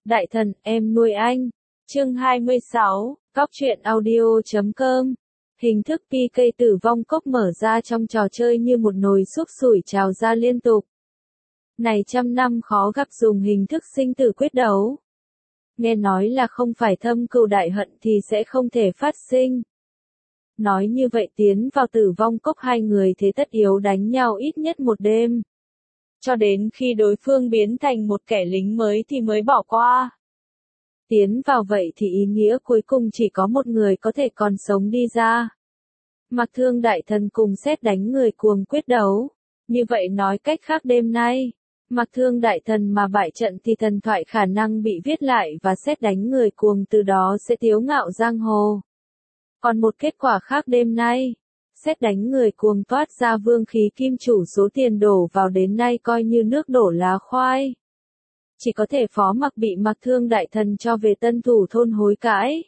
Đại thần, em nuôi anh. Chương 26, Góc truyện audio.com. Hình thức PK tử vong cốc mở ra trong trò chơi như một nồi súp sủi trào ra liên tục. Này trăm năm khó gặp dùng hình thức sinh tử quyết đấu. Nghe nói là không phải thâm cừu đại hận thì sẽ không thể phát sinh. Nói như vậy tiến vào tử vong cốc hai người thế tất yếu đánh nhau ít nhất một đêm. Cho đến khi đối phương biến thành một kẻ lính mới thì mới bỏ qua. Tiến vào vậy thì ý nghĩa cuối cùng chỉ có một người có thể còn sống đi ra. Mặc Thương đại thần cùng Sét đánh người cuồng quyết đấu. Như vậy nói cách khác đêm nay, Mặc Thương đại thần mà bại trận thì thần thoại khả năng bị viết lại và Sét đánh người cuồng từ đó sẽ tiếu ngạo giang hồ. Còn một kết quả khác đêm nay, Sét đánh người cuồng toát ra vương khí kim chủ số tiền đổ vào đến nay coi như nước đổ lá khoai. Chỉ có thể phó mặc bị Mặc Thương đại thần cho về tân thủ thôn hối cãi.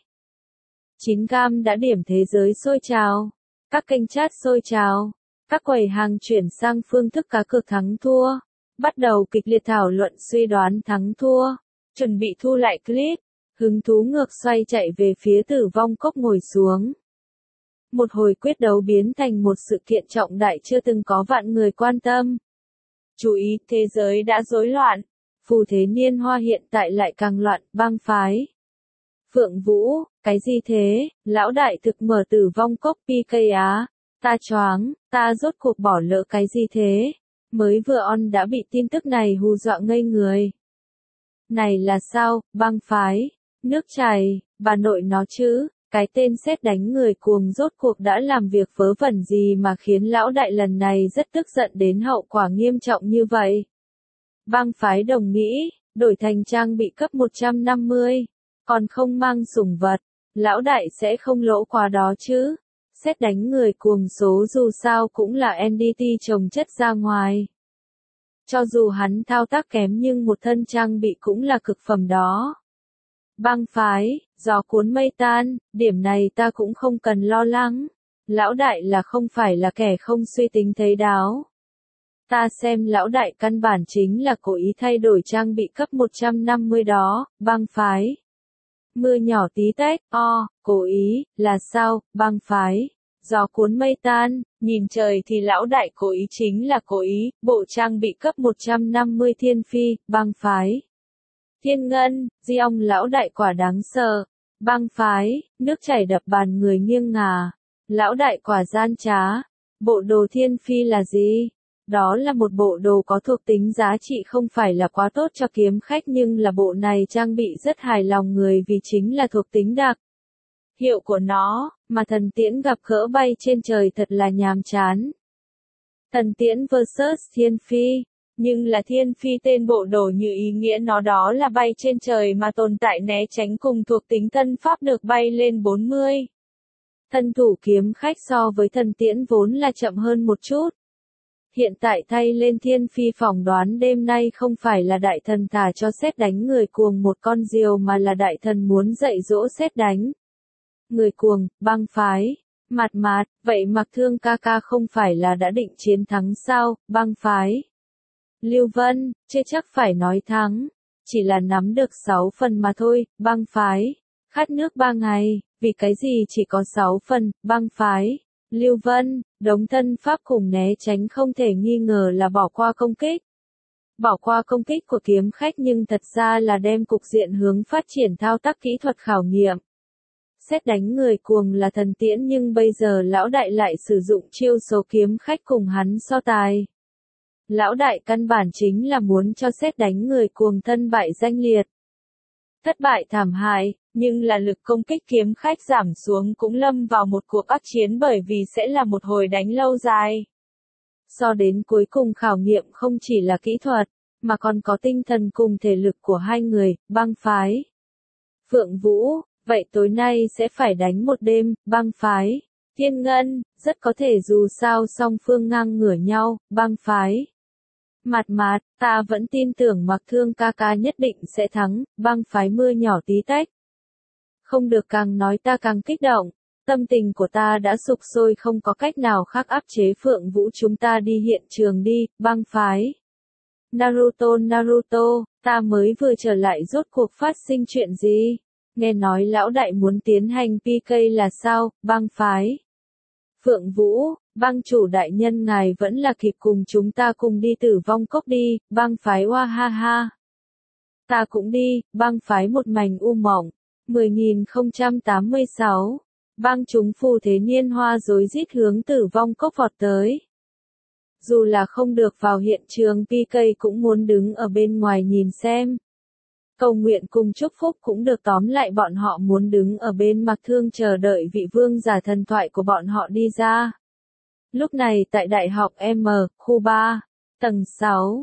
9 cam đã điểm thế giới sôi trào. Các kênh chat sôi trào. Các quầy hàng chuyển sang phương thức cá cược thắng thua. Bắt đầu kịch liệt thảo luận suy đoán thắng thua. Chuẩn bị thu lại clip. Hứng thú ngược xoay chạy về phía tử vong cốc ngồi xuống. Một hồi quyết đấu biến thành một sự kiện trọng đại chưa từng có vạn người quan tâm. Chú ý, thế giới đã rối loạn. Phù thế niên hoa hiện tại lại càng loạn, bang phái. Phượng Vũ, cái gì thế, lão đại thực mở tử vong cốc PK á, ta choáng, ta rốt cuộc bỏ lỡ cái gì thế, mới vừa on đã bị tin tức này hù dọa ngây người. Này là sao, bang phái, nước chảy, bà nội nó chứ, cái tên Sét đánh người cuồng rốt cuộc đã làm việc vớ vẩn gì mà khiến lão đại lần này rất tức giận đến hậu quả nghiêm trọng như vậy. Bang phái đồng nghĩ, đổi thành trang bị cấp 150, còn không mang sủng vật, lão đại sẽ không lỗ quá đó chứ. Sét đánh người cuồng số dù sao cũng là NDT trồng chất ra ngoài. Cho dù hắn thao tác kém nhưng một thân trang bị cũng là cực phẩm đó. Bang phái, gió cuốn mây tan, điểm này ta cũng không cần lo lắng. Lão đại là không phải là kẻ không suy tính thấy đáo. Ta xem lão đại căn bản chính là cố ý thay đổi trang bị cấp 150 đó, bang phái. Mưa nhỏ tí tách, cố ý, là sao, bang phái. Gió cuốn mây tan, nhìn trời thì lão đại cố ý chính là cố ý, bộ trang bị cấp 150 thiên phi, bang phái. Thiên ngân, di ong lão đại quả đáng sợ. Bang phái, nước chảy đập bàn người nghiêng ngả. Lão đại quả gian trá. Bộ đồ thiên phi là gì? Đó là một bộ đồ có thuộc tính giá trị không phải là quá tốt cho kiếm khách nhưng là bộ này trang bị rất hài lòng người vì chính là thuộc tính đặc. Hiệu của nó, mà thần tiễn gặp gỡ bay trên trời thật là nhàm chán. Thần tiễn vs thiên phi, nhưng là thiên phi tên bộ đồ như ý nghĩa nó đó là bay trên trời mà tồn tại né tránh cùng thuộc tính thân pháp được bay lên 40. Thân thủ kiếm khách so với thần tiễn vốn là chậm hơn một chút. Hiện tại thay lên thiên phi phỏng đoán đêm nay không phải là đại thần thả cho Sét đánh người cuồng một con diều mà là đại thần muốn dạy dỗ Sét đánh. Người cuồng, bang phái. Mạt, vậy Mặc Thương ca ca không phải là đã định chiến thắng sao, bang phái. Lưu Vân, chắc phải nói thắng. Chỉ là nắm được 6 phần mà thôi, bang phái. Khát nước 3 ngày, vì cái gì chỉ có 6 phần, bang phái. Lưu Vân, đống thân pháp cùng né tránh không thể nghi ngờ là bỏ qua công kích. Bỏ qua công kích của kiếm khách nhưng thật ra là đem cục diện hướng phát triển thao tác kỹ thuật khảo nghiệm. Sét đánh người cuồng là thần tiễn nhưng bây giờ lão đại lại sử dụng chiêu số kiếm khách cùng hắn so tài. Lão đại căn bản chính là muốn cho Sét đánh người cuồng thân bại danh liệt. Thất bại thảm hại, nhưng là lực công kích kiếm khách giảm xuống cũng lâm vào một cuộc ác chiến bởi vì sẽ là một hồi đánh lâu dài. So đến cuối cùng khảo nghiệm không chỉ là kỹ thuật, mà còn có tinh thần cùng thể lực của hai người, bang phái. Phượng Vũ, vậy tối nay sẽ phải đánh một đêm, bang phái. Thiên Ngân, rất có thể dù sao song phương ngang ngửa nhau, bang phái. Mạt, ta vẫn tin tưởng Mặc Thương ca ca nhất định sẽ thắng, bang phái mưa nhỏ tí tách. Không được càng nói ta càng kích động, tâm tình của ta đã sục sôi không có cách nào khác áp chế Phượng Vũ chúng ta đi hiện trường đi, bang phái. Naruto, Ta mới vừa trở lại rốt cuộc phát sinh chuyện gì? Nghe nói lão đại muốn tiến hành PK là sao, bang phái. Phượng Vũ, bang chủ đại nhân ngài vẫn là kịp cùng chúng ta cùng đi Tử Vong Cốc đi, bang phái Hoa ha ha. Ta cũng đi, bang phái một mảnh u mỏng. 10.086, bang chúng phù thế niên hoa rối rít hướng Tử Vong Cốc vọt tới. Dù là không được vào hiện trường PK cũng muốn đứng ở bên ngoài nhìn xem. Cầu nguyện cùng chúc phúc cũng được, tóm lại bọn họ muốn đứng ở bên Mặc Thương chờ đợi vị vương giả thần thoại của bọn họ đi ra. Lúc này tại Đại học M, khu 3, tầng 6,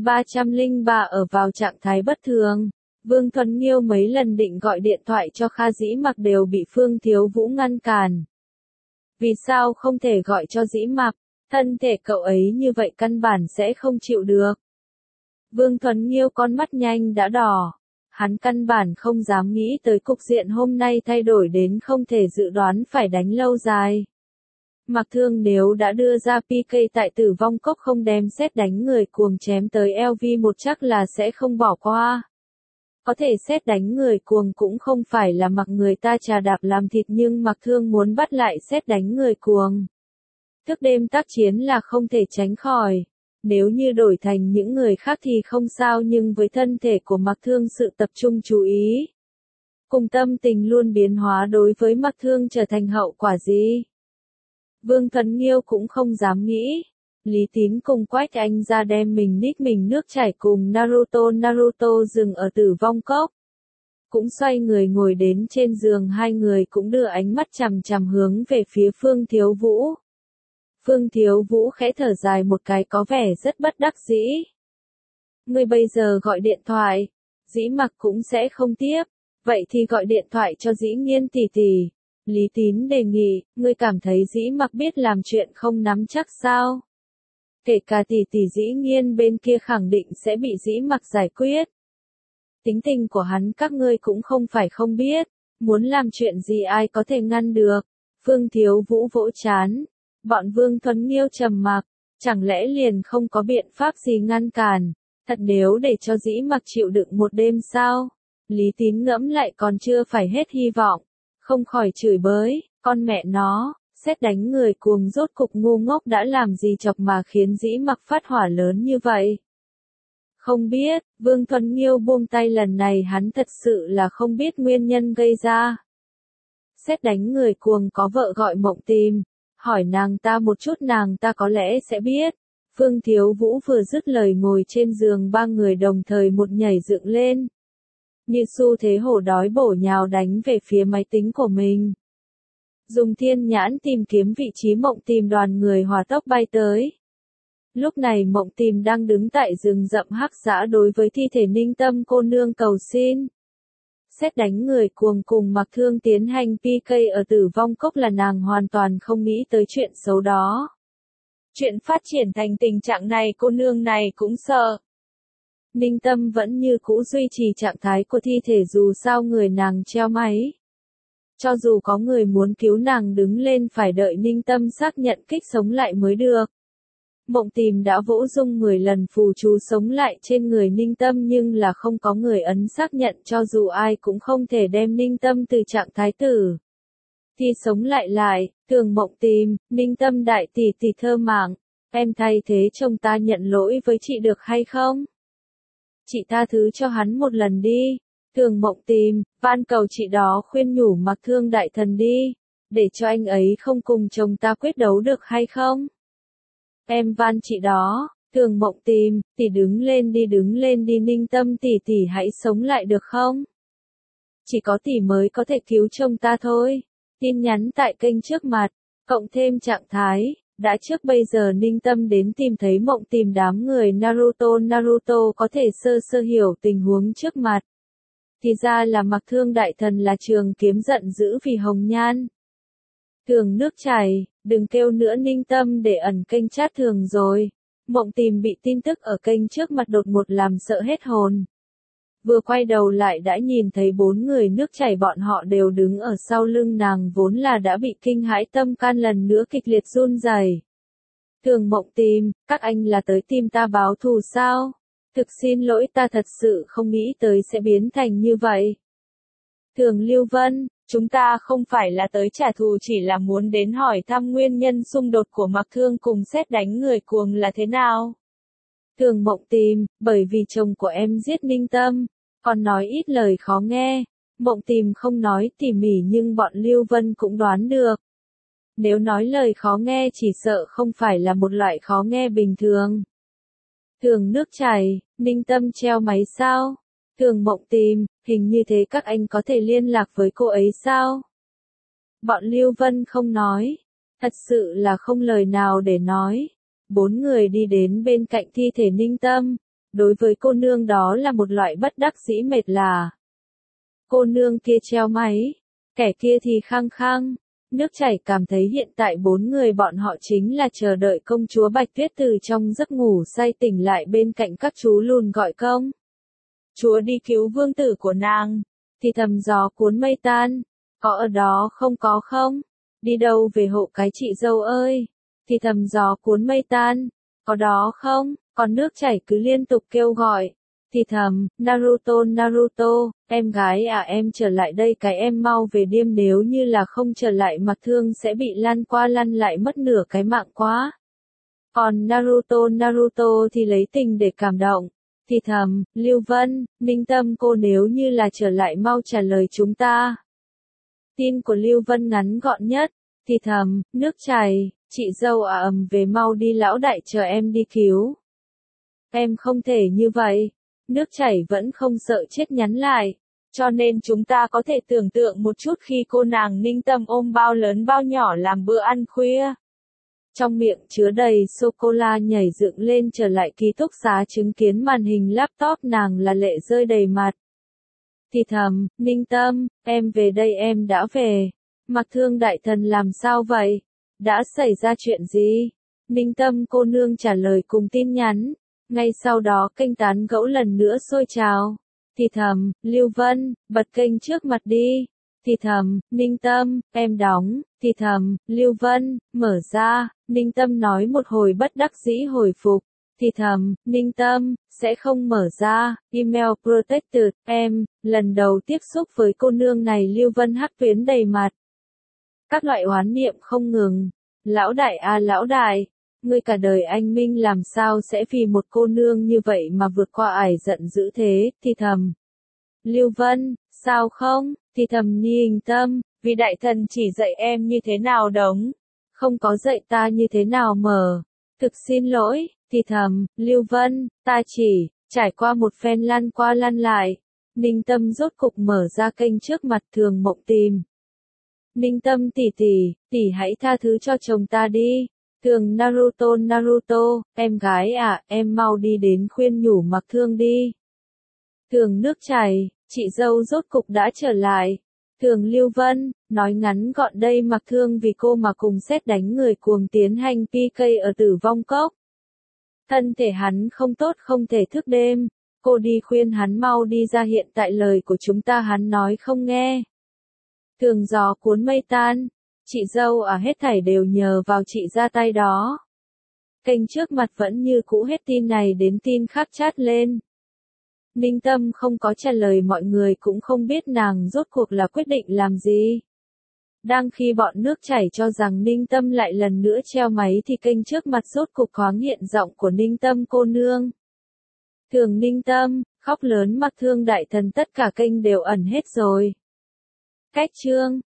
P303 ở vào trạng thái bất thường. Vương Thuần Nghiêu mấy lần định gọi điện thoại cho Kha Dĩ Mặc đều bị Phương Thiếu Vũ ngăn cản. Vì sao không thể gọi cho Dĩ Mặc? Thân thể cậu ấy như vậy căn bản sẽ không chịu được. Vương Thuần Nghiêu con mắt nhanh đã đỏ. Hắn căn bản không dám nghĩ tới cục diện hôm nay thay đổi đến không thể dự đoán phải đánh lâu dài. Mặc Thương nếu đã đưa ra PK tại Tử Vong Cốc không đem sét đánh người cuồng chém tới LV1 chắc là sẽ không bỏ qua. Có thể sét đánh người cuồng cũng không phải là mặc người ta chà đạp làm thịt, nhưng Mặc Thương muốn bắt lại sét đánh người cuồng. Thức đêm tác chiến là không thể tránh khỏi. Nếu như đổi thành những người khác thì không sao, nhưng với thân thể của Mặc Thương sự tập trung chú ý cùng tâm tình luôn biến hóa đối với Mặc Thương trở thành hậu quả gì? Vương Thuần Nghiêu cũng không dám nghĩ. Lý Tín cùng Quách Anh ra đem mình nít mình nước chảy cùng Naruto dừng ở Tử Vong Cốc. Cũng xoay người ngồi đến trên giường, hai người cũng đưa ánh mắt chằm chằm hướng về phía Phương Thiếu Vũ. Phương Thiếu Vũ khẽ thở dài một cái có vẻ rất bất đắc dĩ. Ngươi bây giờ gọi điện thoại, Dĩ Mặc cũng sẽ không tiếp, vậy thì gọi điện thoại cho Dĩ Nghiên tỷ tỷ. Lý Tín đề nghị, ngươi cảm thấy Dĩ Mặc biết làm chuyện không nắm chắc sao? Kể cả tỷ tỷ Dĩ Nghiên bên kia khẳng định sẽ bị Dĩ Mặc giải quyết. Tính tình của hắn các ngươi cũng không phải không biết, muốn làm chuyện gì ai có thể ngăn được. Phương Thiếu Vũ vỗ chán. Bọn Vương Thuần Nghiêu trầm mặc, chẳng lẽ liền không có biện pháp gì ngăn cản, thật nếu để cho Dĩ Mặc chịu đựng một đêm sao? Lý Tín ngẫm lại còn chưa phải hết hy vọng, không khỏi chửi bới, con mẹ nó, sét đánh người cuồng rốt cục ngu ngốc đã làm gì chọc mà khiến Dĩ Mặc phát hỏa lớn như vậy? Không biết, Vương Thuần Nghiêu buông tay, lần này hắn thật sự là không biết nguyên nhân gây ra. Sét đánh người cuồng có vợ gọi Mộng Tìm. Hỏi nàng ta một chút nàng ta có lẽ sẽ biết. Phương Thiếu Vũ vừa dứt lời ngồi trên giường, ba người đồng thời một nhảy dựng lên. Như xu thế hổ đói bổ nhào đánh về phía máy tính của mình. Dùng thiên nhãn tìm kiếm vị trí Mộng Tìm, đoàn người hỏa tốc bay tới. Lúc này Mộng Tìm đang đứng tại rừng rậm hắc dã đối với thi thể Ninh Tâm cô nương cầu xin. Sét đánh người cuồng cùng Mặc Thương tiến hành PK ở Tử Vong Cốc là nàng hoàn toàn không nghĩ tới chuyện xấu đó. Chuyện phát triển thành tình trạng này cô nương này cũng sợ. Ninh Tâm vẫn như cũ duy trì trạng thái của thi thể, dù sao người nàng treo máy. Cho dù có người muốn cứu nàng đứng lên phải đợi Ninh Tâm xác nhận kích sống lại mới được. Mộng Tìm đã vỗ dung 10 lần phù chú sống lại trên người Ninh Tâm nhưng là không có người ấn xác nhận, cho dù ai cũng không thể đem Ninh Tâm từ trạng thái tử thì sống lại. Thường Mộng Tìm, Ninh Tâm đại tỷ tỷ thơ mạng, em thay thế chồng ta nhận lỗi với chị được hay không? Chị tha thứ cho hắn một lần đi. Thường Mộng Tìm, van cầu chị đó khuyên nhủ Mặc Thương đại thần đi, để cho anh ấy không cùng chồng ta quyết đấu được hay không? Em van chị đó. Thường Mộng Tìm, tỷ đứng lên đi Ninh Tâm tỷ tỷ hãy sống lại được không? Chỉ có tỷ mới có thể cứu chồng ta thôi. Tin nhắn tại kênh trước mặt, cộng thêm trạng thái, đã trước bây giờ Ninh Tâm đến tìm thấy Mộng Tìm, đám người Naruto có thể sơ hiểu tình huống trước mặt. Thì ra là Mặc Thương đại thần là Trường Kiếm giận dữ vì hồng nhan. Thường nước chảy, đừng kêu nữa Ninh Tâm để ẩn kênh chat thường rồi. Mộng Tìm bị tin tức ở kênh trước mặt đột ngột làm sợ hết hồn. Vừa quay đầu lại đã nhìn thấy 4 người nước chảy, bọn họ đều đứng ở sau lưng nàng, vốn là đã bị kinh hãi tâm can lần nữa kịch liệt run rẩy. Thường Mộng Tìm, các anh là tới tìm ta báo thù sao? Thực xin lỗi, ta thật sự không nghĩ tới sẽ biến thành như vậy. Thường Lưu Vân, chúng ta không phải là tới trả thù, chỉ là muốn đến hỏi thăm nguyên nhân xung đột của Mạc Thương cùng Sét đánh người cuồng là thế nào. Thường Mộng Tìm, bởi vì chồng của em giết Ninh Tâm, còn nói ít lời khó nghe. Mộng Tìm không nói tỉ mỉ nhưng bọn Lưu Vân cũng đoán được. Nếu nói lời khó nghe chỉ sợ không phải là một loại khó nghe bình thường. Thường Nước Chảy, Ninh Tâm treo máy sao? Thường Mộng Tìm, hình như thế các anh có thể liên lạc với cô ấy sao? Bọn Lưu Vân không nói. Thật sự là không lời nào để nói. 4 người đi đến bên cạnh thi thể Ninh Tâm. Đối với cô nương đó là một loại bất đắc dĩ mệt là. Cô nương kia treo máy. Kẻ kia thì khăng khăng. Nước Chảy cảm thấy hiện tại 4 người bọn họ chính là chờ đợi công chúa Bạch Tuyết từ trong giấc ngủ say tỉnh lại bên cạnh các chú lùn gọi công. Chúa đi cứu vương tử của nàng, thì thầm gió cuốn mây tan, có ở đó không có không? Đi đâu về hộ cái chị dâu ơi, thì thầm gió cuốn mây tan, có đó không? Còn Nước Chảy cứ liên tục kêu gọi, thì thầm, Naruto Naruto, em gái à em trở lại đây cái em mau về điêm nếu như là không trở lại Mạc Thương sẽ bị lăn qua lăn lại mất nửa cái mạng quá. Còn Naruto Naruto thì lấy tình để cảm động. Thì thầm, Lưu Vân, Ninh Tâm cô nếu như là trở lại mau trả lời chúng ta. Tin của Lưu Vân ngắn gọn nhất. Thì thầm, Nước Chảy, chị dâu à về mau đi lão đại chờ em đi cứu. Em không thể như vậy. Nước Chảy vẫn không sợ chết nhắn lại. Cho nên chúng ta có thể tưởng tượng một chút khi cô nàng Ninh Tâm ôm bao lớn bao nhỏ làm bữa ăn khuya. Trong miệng chứa đầy sô-cô-la nhảy dựng lên trở lại ký túc xá chứng kiến màn hình laptop nàng là lệ rơi đầy mặt. Thì thầm, Ninh Tâm, em về đây em đã về. Mạc Thương đại thần làm sao vậy? Đã xảy ra chuyện gì? Ninh Tâm cô nương trả lời cùng tin nhắn. Ngay sau đó kênh tán gẫu lần nữa sôi trào. Thì thầm, Lưu Vân, bật kênh trước mặt đi. Thì thầm, Ninh Tâm, em đóng. Thì thầm, Lưu Vân, mở ra. Ninh Tâm nói một hồi bất đắc dĩ hồi phục. Thì thầm, Ninh Tâm, sẽ không mở ra. Email protected, em, lần đầu tiếp xúc với cô nương này Lưu Vân hắc tuyến đầy mặt. Các loại oán niệm không ngừng. Lão đại à lão đại, ngươi cả đời anh minh làm sao sẽ vì một cô nương như vậy mà vượt qua ải giận dữ thế, thì thầm. Lưu Vân, sao không, thì thầm Ninh Tâm, vì đại thần chỉ dạy em như thế nào đóng, không có dạy ta như thế nào mở. Thực xin lỗi, thì thầm, Lưu Vân, ta chỉ, trải qua một phen lăn qua lăn lại. Ninh Tâm rốt cục mở ra kênh trước mặt Thường Mộng Tìm. Ninh Tâm tỷ tỷ hãy tha thứ cho chồng ta đi. Thường Naruto Naruto, em gái à, em mau đi đến khuyên nhủ Mạc Thương đi. Thường Nước Chảy, chị dâu rốt cục đã trở lại. Thường Lưu Vân, nói ngắn gọn đây Mạc Thương vì cô mà cùng Sét đánh người cuồng tiến hành PK ở Tử Vong Cốc. Thân thể hắn không tốt không thể thức đêm, cô đi khuyên hắn mau đi ra hiện tại lời của chúng ta hắn nói không nghe. Thường gió cuốn mây tan, chị dâu à hết thảy đều nhờ vào chị ra tay đó. Kênh trước mặt vẫn như cũ hết tin này đến tin khác chat lên. Ninh Tâm không có trả lời mọi người cũng không biết nàng rốt cuộc là quyết định làm gì. Đang khi bọn Nước Chảy cho rằng Ninh Tâm lại lần nữa treo máy thì kênh trước mặt rốt cục thoáng hiện giọng của Ninh Tâm cô nương. Thường Ninh Tâm, khóc lớn Mạc Thương đại thần tất cả kênh đều ẩn hết rồi. Cách chương